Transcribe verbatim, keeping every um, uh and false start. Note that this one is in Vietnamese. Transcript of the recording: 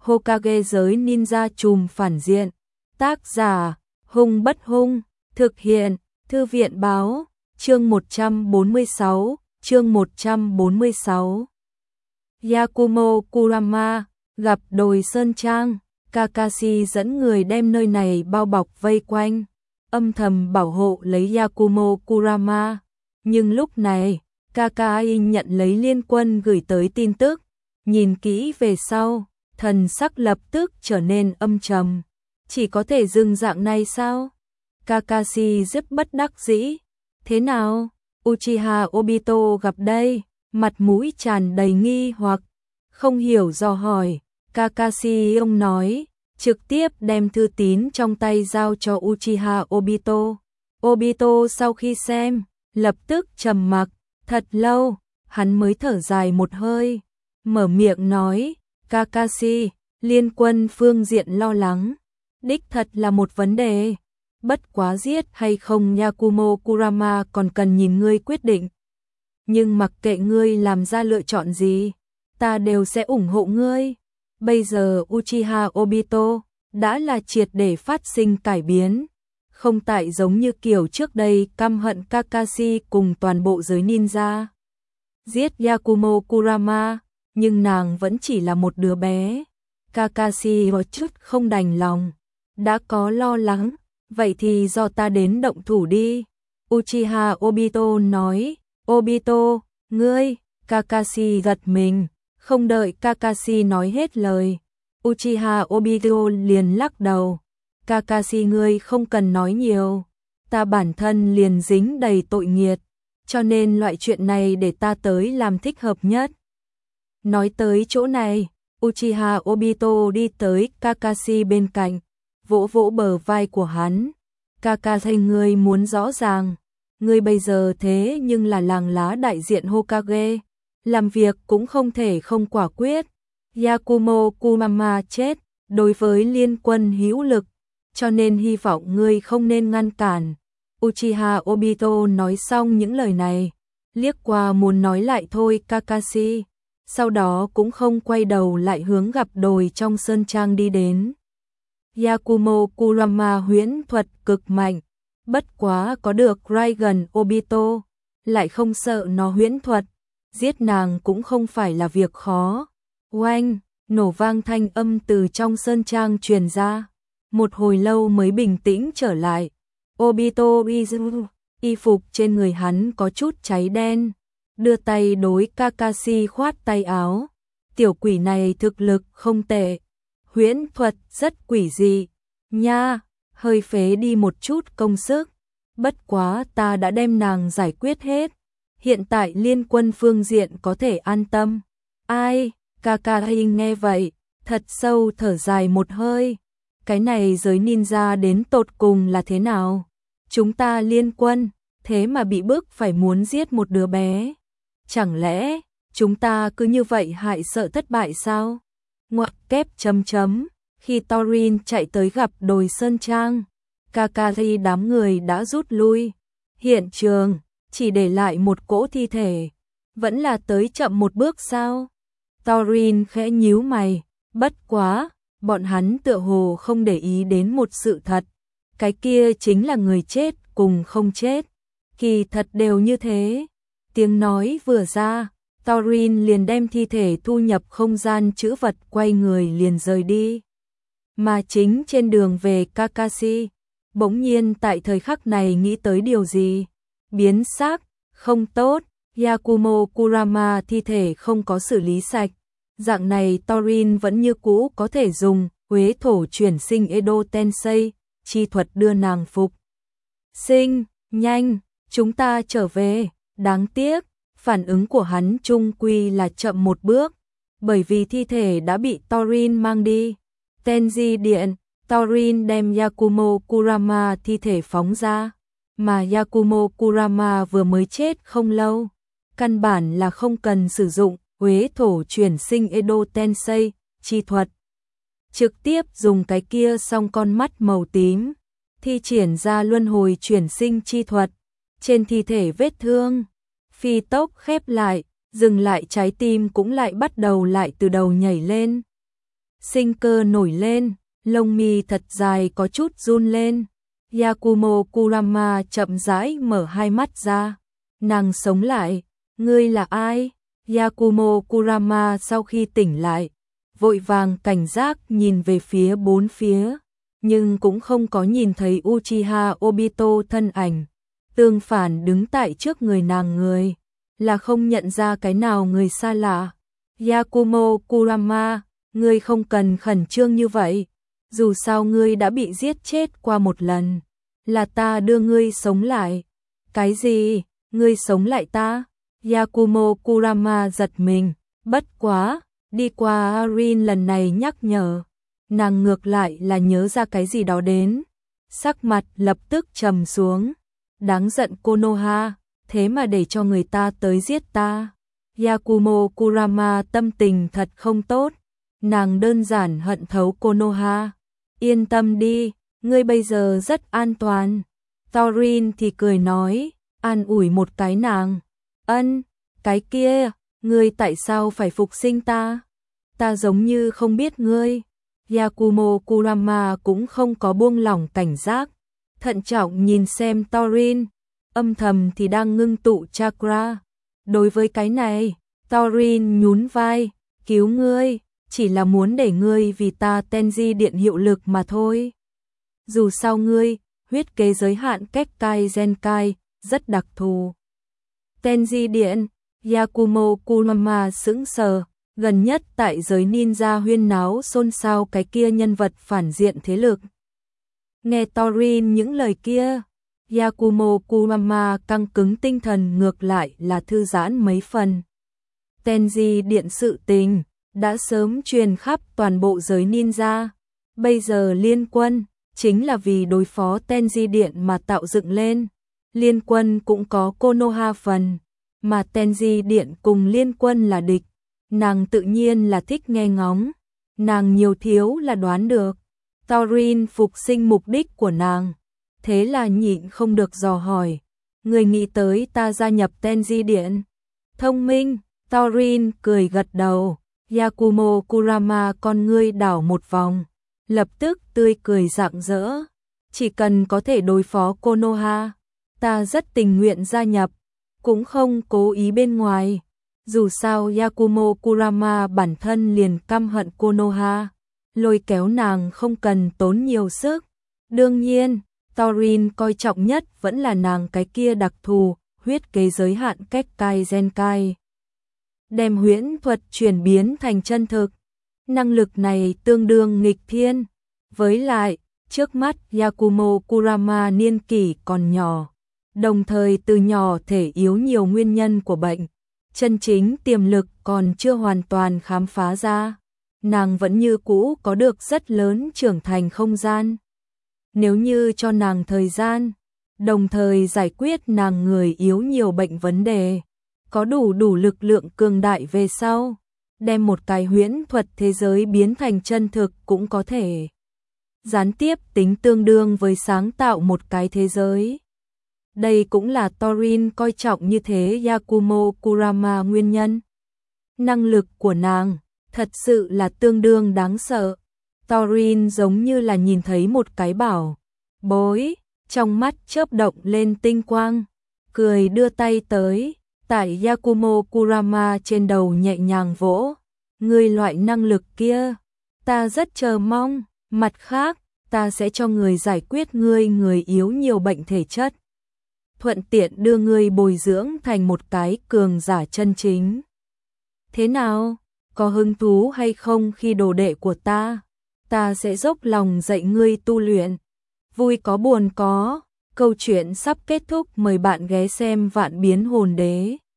Hokage giới ninja trùm phản diện. Tác giả, Hung Bất Hung, thực hiện, Thư viện báo, chương một trăm bốn mươi sáu, chương một trăm bốn mươi sáu. Yakumo Kurama, gặp đồi Sơn Trang, Kakashi dẫn người đem nơi này bao bọc vây quanh, âm thầm bảo hộ lấy Yakumo Kurama. Nhưng lúc này, Kakashi nhận lấy liên quân gửi tới tin tức, nhìn kỹ về sau, thần sắc lập tức trở nên âm trầm. Chỉ có thể dừng dạng này sao? Kakashi rất bất đắc dĩ. Thế nào? Uchiha Obito gặp đây, mặt mũi tràn đầy nghi hoặc, không hiểu dò hỏi. Kakashi ông nói, trực tiếp đem thư tín trong tay giao cho Uchiha Obito. Obito sau khi xem, lập tức trầm mặc, thật lâu, hắn mới thở dài một hơi, mở miệng nói, Kakashi, liên quân phương diện lo lắng, đích thật là một vấn đề. Bất quá giết hay không Yakumo Kurama còn cần nhìn ngươi quyết định. Nhưng mặc kệ ngươi làm ra lựa chọn gì, ta đều sẽ ủng hộ ngươi. Bây giờ Uchiha Obito đã là triệt để phát sinh cải biến, không tại giống như kiểu trước đây căm hận Kakashi cùng toàn bộ giới ninja. Giết Yakumo Kurama, nhưng nàng vẫn chỉ là một đứa bé. Kakashi có chút không đành lòng, đã có lo lắng, vậy thì do ta đến động thủ đi. Uchiha Obito nói, Obito, ngươi, Kakashi gật mình, không đợi Kakashi nói hết lời. Uchiha Obito liền lắc đầu, Kakashi ngươi không cần nói nhiều, ta bản thân liền dính đầy tội nghiệt, cho nên loại chuyện này để ta tới làm thích hợp nhất. Nói tới chỗ này, Uchiha Obito đi tới Kakashi bên cạnh, vỗ vỗ bờ vai của hắn. Kakashi ngươi muốn rõ ràng, ngươi bây giờ thế nhưng là làng lá đại diện Hokage, làm việc cũng không thể không quả quyết. Yakumo Kurama chết, đối với liên quân hữu lực, cho nên hy vọng ngươi không nên ngăn cản. Uchiha Obito nói xong những lời này, liếc qua muốn nói lại thôi Kakashi, sau đó cũng không quay đầu lại hướng gặp đồi trong sơn trang đi đến. Yakumo Kurama huyễn thuật cực mạnh, bất quá có được Raigan Obito, lại không sợ nó huyễn thuật, giết nàng cũng không phải là việc khó. Oanh, nổ vang thanh âm từ trong sơn trang truyền ra, một hồi lâu mới bình tĩnh trở lại. Obito Izu, y phục trên người hắn có chút cháy đen, đưa tay đối Kakashi khoát tay áo. Tiểu quỷ này thực lực không tệ, huyễn thuật rất quỷ dị, nha, hơi phế đi một chút công sức. Bất quá ta đã đem nàng giải quyết hết, hiện tại liên quân phương diện có thể an tâm. Ai? Kakashi nghe vậy, thật sâu thở dài một hơi. Cái này giới ninja đến tột cùng là thế nào? Chúng ta liên quân, thế mà bị bức phải muốn giết một đứa bé. Chẳng lẽ, chúng ta cứ như vậy hại sợ thất bại sao? Ngoặc kép chấm chấm, khi Thorin chạy tới gặp đồi Sơn Trang, Kakashi đám người đã rút lui. Hiện trường, chỉ để lại một cỗ thi thể. Vẫn là tới chậm một bước sao? Thorin khẽ nhíu mày, bất quá, bọn hắn tựa hồ không để ý đến một sự thật. Cái kia chính là người chết cùng không chết. Kỳ thật đều như thế. Tiếng nói vừa ra, Thorin liền đem thi thể thu nhập không gian trữ vật quay người liền rời đi. Mà chính trên đường về Kakashi, bỗng nhiên tại thời khắc này nghĩ tới điều gì. Biến xác, không tốt, Yakumo Kurama thi thể không có xử lý sạch. Dạng này Thorin vẫn như cũ có thể dùng Huế thổ chuyển sinh Edo Tensei, chi thuật đưa nàng phục sinh. Nhanh, chúng ta trở về. Đáng tiếc, phản ứng của hắn chung quy là chậm một bước, bởi vì thi thể đã bị Thorin mang đi. Tenji điện, Thorin đem Yakumo Kurama thi thể phóng ra, mà Yakumo Kurama vừa mới chết không lâu, căn bản là không cần sử dụng Huế thổ chuyển sinh Edo Tensei, chi thuật. Trực tiếp dùng cái kia song con mắt màu tím, thi triển ra luân hồi chuyển sinh chi thuật. Trên thi thể vết thương, phi tốc khép lại, dừng lại trái tim cũng lại bắt đầu lại từ đầu nhảy lên. sinh cơ nổi lên, lông mi thật dài có chút run lên. Yakumo Kurama chậm rãi mở hai mắt ra, nàng sống lại, ngươi là ai? Yakumo Kurama sau khi tỉnh lại, vội vàng cảnh giác nhìn về phía bốn phía, nhưng cũng không có nhìn thấy Uchiha Obito thân ảnh, tương phản đứng tại trước người nàng người, là không nhận ra cái nào người xa lạ. Yakumo Kurama, ngươi không cần khẩn trương như vậy, dù sao ngươi đã bị giết chết qua một lần, là ta đưa ngươi sống lại. Cái gì? Ngươi sống lại ta? Yakumo Kurama giật mình, bất quá, đi qua Arin lần này nhắc nhở, nàng ngược lại là nhớ ra cái gì đó đến, sắc mặt lập tức trầm xuống, đáng giận Konoha, thế mà để cho người ta tới giết ta. Yakumo Kurama tâm tình thật không tốt, nàng đơn giản hận thấu Konoha. Yên tâm đi, ngươi bây giờ rất an toàn. Thorin thì cười nói, an ủi một cái nàng. Ân, cái kia, ngươi tại sao phải phục sinh ta? Ta giống như không biết ngươi. Yakumo Kurama cũng không có buông lỏng cảnh giác, thận trọng nhìn xem Thorin, âm thầm thì đang ngưng tụ chakra. Đối với cái này, Thorin nhún vai, cứu ngươi, chỉ là muốn để ngươi vì ta Tenji điện hiệu lực mà thôi. Dù sao ngươi, huyết kế giới hạn Kekkai Genkai, rất đặc thù. Tenji điện, Yakumo Kurama sững sờ, gần nhất tại giới ninja huyên náo xôn xao cái kia nhân vật phản diện thế lực. Nghe Thorin những lời kia, Yakumo Kurama căng cứng tinh thần ngược lại là thư giãn mấy phần. Tenji điện sự tình đã sớm truyền khắp toàn bộ giới ninja, bây giờ liên quân chính là vì đối phó Tenji điện mà tạo dựng lên. Liên quân cũng có Konoha phần, mà Tenji điện cùng liên quân là địch, nàng tự nhiên là thích nghe ngóng, nàng nhiều thiếu là đoán được. Thorin phục sinh mục đích của nàng, thế là nhịn không được dò hỏi, người nghĩ tới ta gia nhập Tenji điện? Thông minh, Thorin cười gật đầu. Yakumo Kurama con ngươi đảo một vòng, lập tức tươi cười rạng rỡ. Chỉ cần có thể đối phó Konoha, ta rất tình nguyện gia nhập, cũng không cố ý bên ngoài. Dù sao Yakumo Kurama bản thân liền căm hận Konoha, lôi kéo nàng không cần tốn nhiều sức. Đương nhiên, Thorin coi trọng nhất vẫn là nàng cái kia đặc thù, huyết kế giới hạn Kekkai Genkai. Đem huyễn thuật chuyển biến thành chân thực. Năng lực này tương đương nghịch thiên. Với lại, trước mắt Yakumo Kurama niên kỷ còn nhỏ, đồng thời từ nhỏ thể yếu nhiều nguyên nhân của bệnh. Chân chính tiềm lực còn chưa hoàn toàn khám phá ra. Nàng vẫn như cũ có được rất lớn trưởng thành không gian. Nếu như cho nàng thời gian, đồng thời giải quyết nàng người yếu nhiều bệnh vấn đề, có đủ đủ lực lượng cường đại về sau, đem một cái huyễn thuật thế giới biến thành chân thực cũng có thể. Gián tiếp tính tương đương với sáng tạo một cái thế giới. Đây cũng là Thorin coi trọng như thế Yakumo Kurama nguyên nhân. Năng lực của nàng thật sự là tương đương đáng sợ. Thorin giống như là nhìn thấy một cái bảo bối, trong mắt chớp động lên tinh quang, cười đưa tay tới, tại Yakumo Kurama trên đầu nhẹ nhàng vỗ. Ngươi loại năng lực kia, ta rất chờ mong, mặt khác, ta sẽ cho người giải quyết ngươi người yếu nhiều bệnh thể chất. Thuận tiện đưa ngươi bồi dưỡng thành một cái cường giả chân chính. Thế nào, có hứng thú hay không khi đồ đệ của ta? Ta sẽ dốc lòng dạy ngươi tu luyện. Vui có buồn có, câu chuyện sắp kết thúc, mời bạn ghé xem Vạn Biến Hồn Đế.